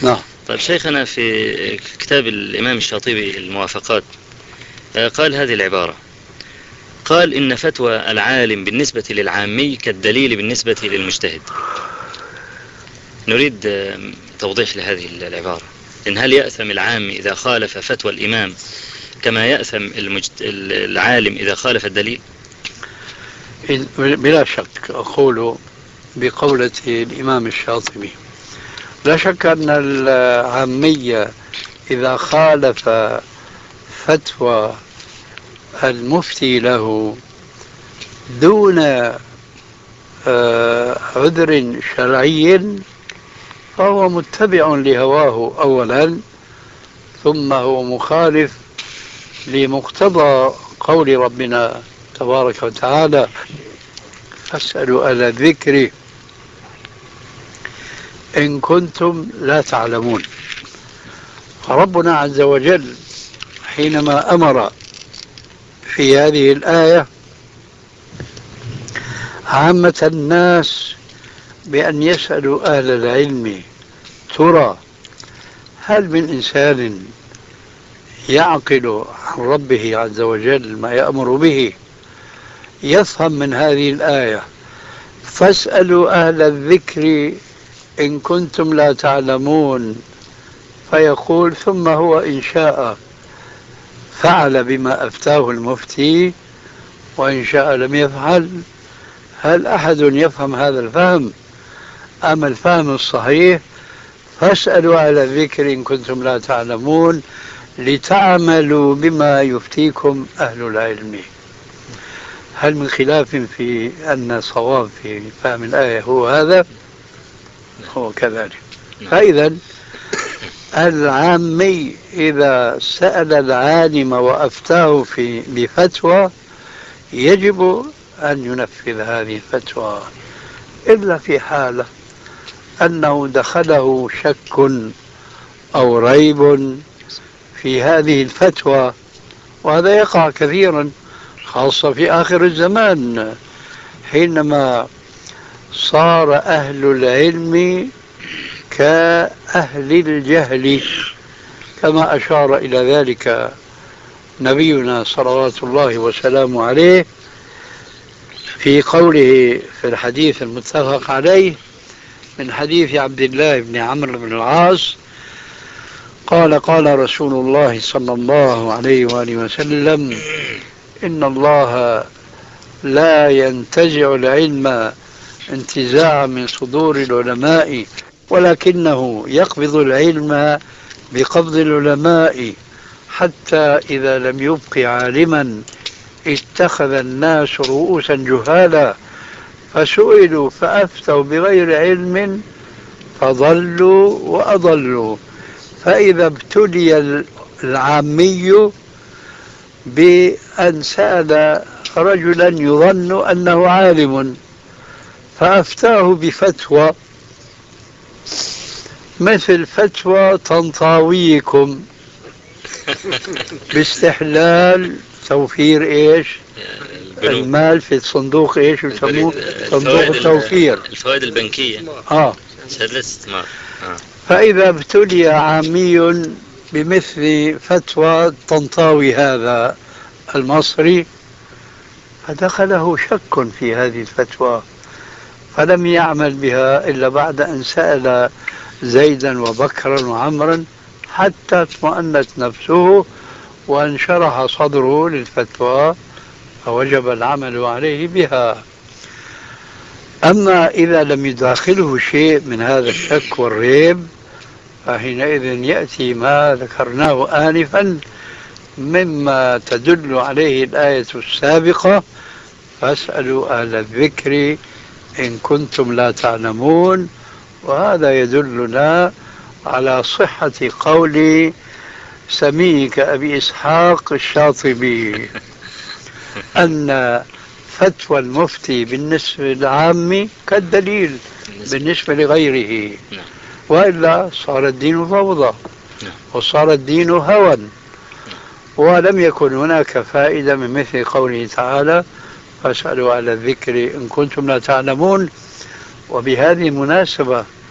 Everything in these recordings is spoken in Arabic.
نعم. طيب شيخنا، في كتاب الإمام الشاطبي الموافقات قال هذه العبارة، قال إن فتوى العالم بالنسبة للعامي كالدليل بالنسبة للمجتهد. نريد توضيح لهذه العبارة، إن هل يأثم العامي إذا خالف فتوى الإمام كما يأثم العالم إذا خالف الدليل؟ بلا شك أقول بقولة الإمام الشاطبي، لا شك أن العامية إذا خالف فتوى المفتي له دون عذر شرعي فهو متبع لهواه أولا، ثم هو مخالف لمقتضى قول ربنا تبارك وتعالى: فاسألوا أهل الذكر إن كنتم لا تعلمون. فربنا عز وجل حينما أمر في هذه الآية عامة الناس بأن يسألوا أهل العلم، ترى هل من إنسان يعقل عن ربه عز وجل ما يأمر به يفهم من هذه الآية فاسألوا أهل الذكر إن كنتم لا تعلمون، فيقول ثم هو إن شاء فعل بما أفتاه المفتي وإن شاء لم يفعل؟ هل أحد يفهم هذا الفهم أم الفهم الصحيح فاسألوا أهل الذكر إن كنتم لا تعلمون لتعملوا بما يفتيكم أهل العلم؟ هل من خلاف في أن صواب في فهم الآية هو هذا؟ هو كذلك. فإذا العامي إذا سأل العالم وأفتاه بفتوى يجب أن ينفذ هذه الفتوى، إلا في حالة أنه دخله شك أو ريب في هذه الفتوى، وهذا يقع كثيرا خاصة في آخر الزمان حينما صار أهل العلم كأهل الجهل، كما أشار إلى ذلك نبينا صلوات الله وسلامه عليه في قوله في الحديث المتفق عليه من حديث عبد الله بن عمرو بن العاص قال: قال رسول الله صلى الله عليه وآله وسلم: إن الله لا ينتزع العلم انتزاعا من صدور العلماء، ولكنه يقبض العلم بقبض العلماء، حتى إذا لم يبق عالما اتخذ الناس رؤوسا جهالا فسئلوا فأفتوا بغير علم فضلوا وأضلوا. فإذا ابتلي العامي بأن سأل رجلا يظن أنه عالم فأفتاه بفتوى مثل فتوى طنطاويكم باستحلال توفير ايش المال في صندوق ايش يسموه صندوق التوفير، الفوائد البنكية، شهادة الاستثمار. فإذا ابتلي عامي بمثل فتوى طنطاوي هذا المصري فدخله شك في هذه الفتوى فلم يعمل بها إلا بعد أن سأل زيدا وبكرا وعمرا حتى اطمأنت نفسه وانشرح صدره للفتوى فوجب العمل عليه بها. أما إذا لم يداخله شيء من هذا الشك والريب فحينئذ يأتي ما ذكرناه آنفا مما تدل عليه الآية السابقة: فاسألوا أهل الذكر إن كنتم لا تعلمون. وهذا يدلنا على صحة قول سميك أبي إسحاق الشاطبي أن فتوى المفتي بالنسبة للعام كالدليل بالنسبة لغيره، وإلا صار الدين فوضى وصار الدين هوى، ولم يكن هناك فائدة من مثل قوله تعالى: فاسألوا أهل الذكر إن كنتم لا تعلمون. وبهذه المناسبة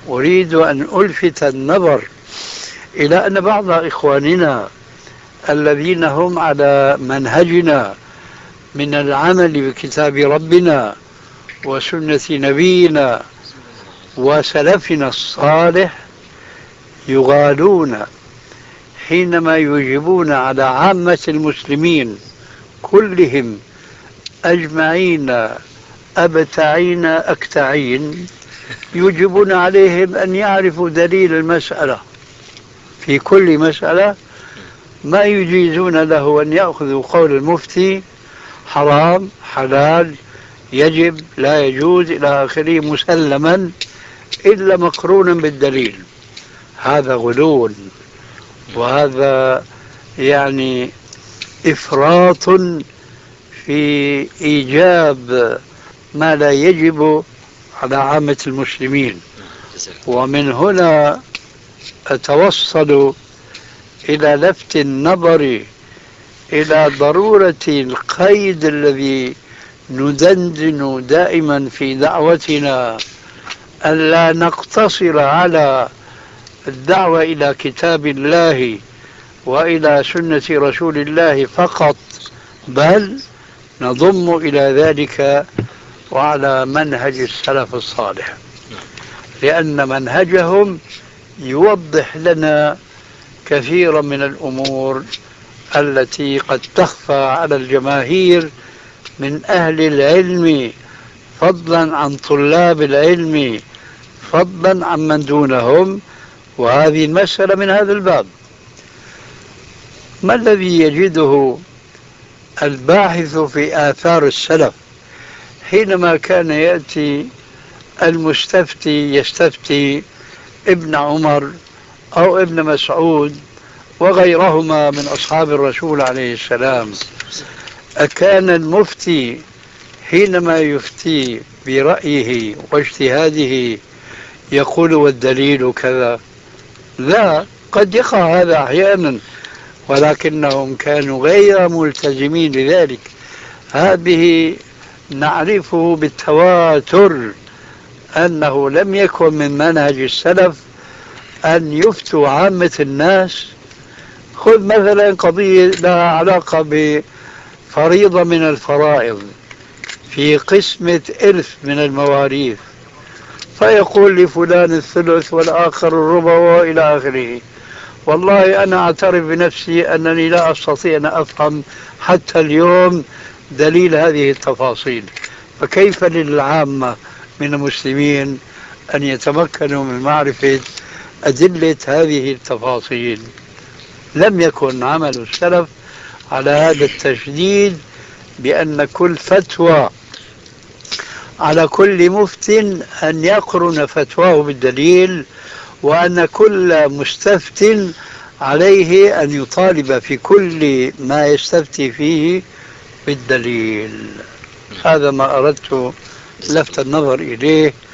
أريد أن ألفت النظر إلى أن بعض إخواننا الذين هم على منهجنا من العمل بكتاب ربنا وسنة نبينا وسلفنا الصالح يغالون حينما يجيبون على عامة المسلمين كلهم أجمعين أبتعين أكتعين، يجبون عليهم أن يعرفوا دليل المسألة في كل مسألة، ما يجيزون له أن يأخذوا قول المفتي حرام حلال يجب لا يجوز إلى آخره مسلما إلا مقرونا بالدليل. هذا غلو، وهذا يعني إفراط في إيجاب ما لا يجب على عامة المسلمين. ومن هنا أتوصل إلى لفت النظر إلى ضرورة القيد الذي ندندن دائما في دعوتنا، ألا نقتصر على الدعوة إلى كتاب الله وإلى سنة رسول الله فقط، بل نضم إلى ذلك وعلى منهج السلف الصالح، لأن منهجهم يوضح لنا كثيرا من الأمور التي قد تخفى على الجماهير من أهل العلم، فضلا عن طلاب العلم، فضلا عن من دونهم. وهذه المسألة من هذا الباب. ما الذي يجده الباحث في آثار السلف حينما كان يأتي المستفتي يستفتي ابن عمر أو ابن مسعود وغيرهما من أصحاب الرسول عليه السلام؟ أكان المفتي حينما يفتي برأيه واجتهاده يقول والدليل كذا؟ لا، قد يقع هذا أحيانا، ولكنهم كانوا غير ملتزمين لذلك. هذه نعرفه بالتواتر أنه لم يكن من منهج السلف أن يفتوا عامة الناس. خذ مثلا قضية لها علاقة بفريضة من الفرائض في قسمة إرث من المواريث، فيقول لفلان الثلث والآخر الربع وإلى آخره. والله أنا أعترف بنفسي أنني لا أستطيع أن أفهم حتى اليوم دليل هذه التفاصيل، فكيف للعامة من المسلمين أن يتمكنوا من معرفة أدلة هذه التفاصيل؟ لم يكن عمل السلف على هذا التشديد بأن كل فتوى على كل مفت أن يقرن فتواه بالدليل، وأن كل مستفت عليه أن يطالب في كل ما يستفتي فيه بالدليل. هذا ما أردت لفت النظر إليه